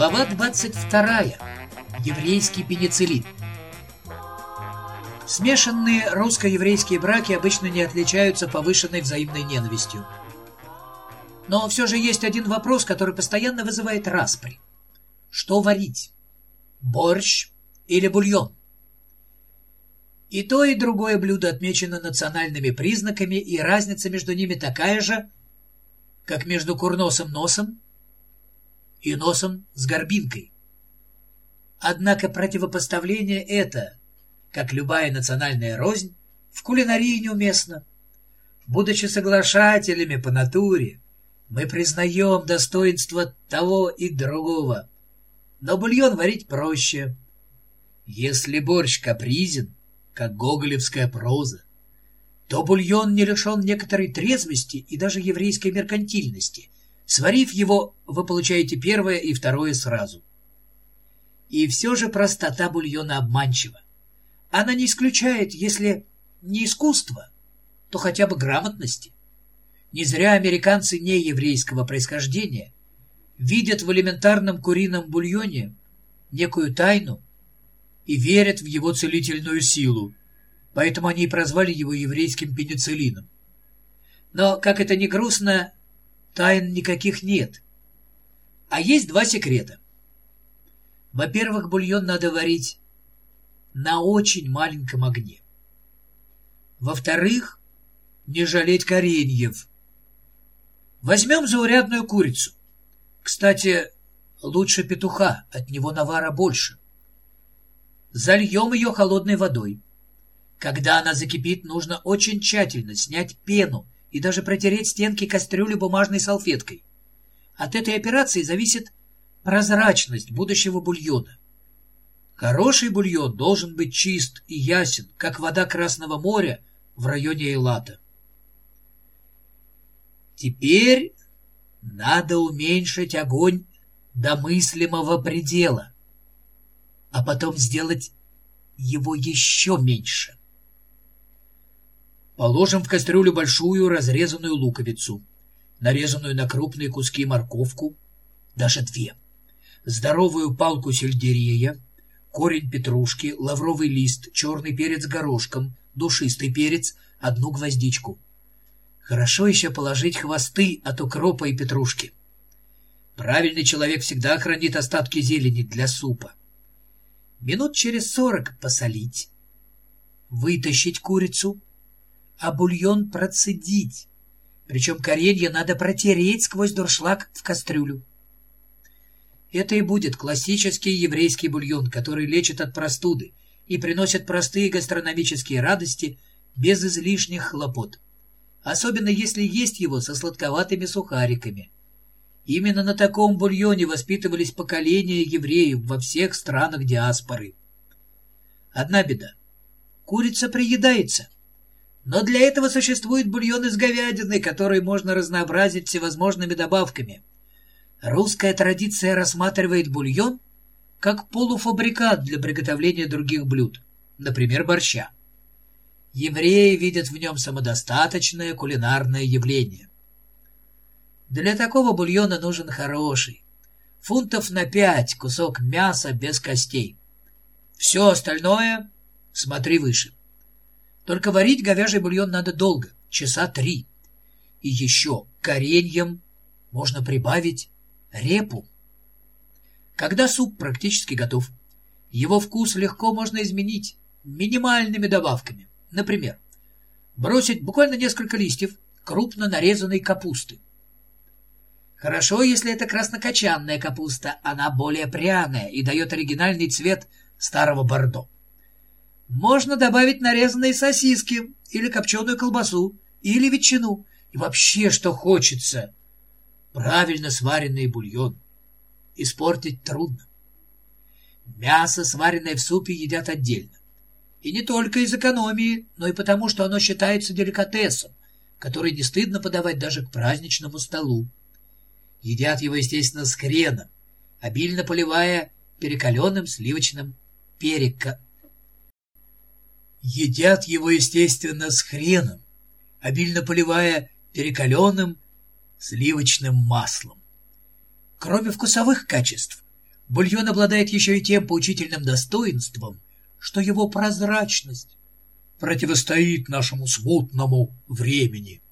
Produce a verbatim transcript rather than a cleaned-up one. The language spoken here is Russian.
Глава двадцать вторая. Еврейский пенициллин. Смешанные русско-еврейские браки обычно не отличаются повышенной взаимной ненавистью. Но все же есть один вопрос, который постоянно вызывает распри. Что варить? Борщ или бульон? И то, и другое блюдо отмечено национальными признаками, и разница между ними такая же, как между курносым носом и носом с горбинкой. Однако противопоставление это, как любая национальная рознь, в кулинарии неуместно. Будучи соглашателями по натуре, мы признаем достоинство того и другого, но бульон варить проще. Если борщ капризен, как гоголевская проза, то бульон не лишен некоторой трезвости и даже еврейской меркантильности. Сварив его, вы получаете первое и второе сразу. И все же простота бульона обманчива. Она не исключает, если не искусства, то хотя бы грамотности. Не зря американцы нееврейского происхождения видят в элементарном курином бульоне некую тайну и верят в его целительную силу, поэтому они и прозвали его еврейским пенициллином. Но, как это ни грустно, тайн никаких нет. А есть два секрета. Во-первых, бульон надо варить на очень маленьком огне. Во-вторых, не жалеть кореньев. Возьмем заурядную курицу. Кстати, лучше петуха, от него навара больше. Зальем ее холодной водой. Когда она закипит, нужно очень тщательно снять пену и даже протереть стенки кастрюли бумажной салфеткой. От этой операции зависит прозрачность будущего бульона. Хороший бульон должен быть чист и ясен, как вода Красного моря в районе Эйлата. Теперь надо уменьшить огонь до мыслимого предела, а потом сделать его еще меньше. Положим в кастрюлю большую разрезанную луковицу, нарезанную на крупные куски морковку, даже две, здоровую палку сельдерея, корень петрушки, лавровый лист, черный перец горошком, душистый перец, одну гвоздичку. Хорошо еще положить хвосты от укропа и петрушки. Правильный человек всегда хранит остатки зелени для супа. Минут через сорок посолить, вытащить курицу, а бульон процедить. Причем коренья надо протереть сквозь дуршлаг в кастрюлю. Это и будет классический еврейский бульон, который лечит от простуды и приносит простые гастрономические радости без излишних хлопот. Особенно если есть его со сладковатыми сухариками. Именно на таком бульоне воспитывались поколения евреев во всех странах диаспоры. Одна беда. Курица приедается. Но для этого существует бульон из говядины, который можно разнообразить всевозможными добавками. Русская традиция рассматривает бульон как полуфабрикат для приготовления других блюд, например, борща. Евреи видят в нем самодостаточное кулинарное явление. Для такого бульона нужен хороший, фунтов на пять кусок мяса без костей. Все остальное смотри выше. Только варить говяжий бульон надо долго, часа три. И еще кореньям можно прибавить репу. Когда суп практически готов, его вкус легко можно изменить минимальными добавками. Например, бросить буквально несколько листьев крупно нарезанной капусты. Хорошо, если это краснокочанная капуста, она более пряная и дает оригинальный цвет старого бордо. Можно добавить нарезанные сосиски или копченую колбасу, или ветчину, и вообще что хочется. Правильно сваренный бульон испортить трудно. Мясо, сваренное в супе, едят отдельно. И не только из экономии, но и потому, что оно считается деликатесом, который не стыдно подавать даже к праздничному столу. Едят его, естественно, с хреном, обильно поливая перекаленным сливочным перека. Едят его, естественно, с хреном, обильно поливая перекаленным сливочным маслом. Кроме вкусовых качеств, Бульон обладает еще и тем поучительным достоинством, что его прозрачность противостоит нашему смутному времени.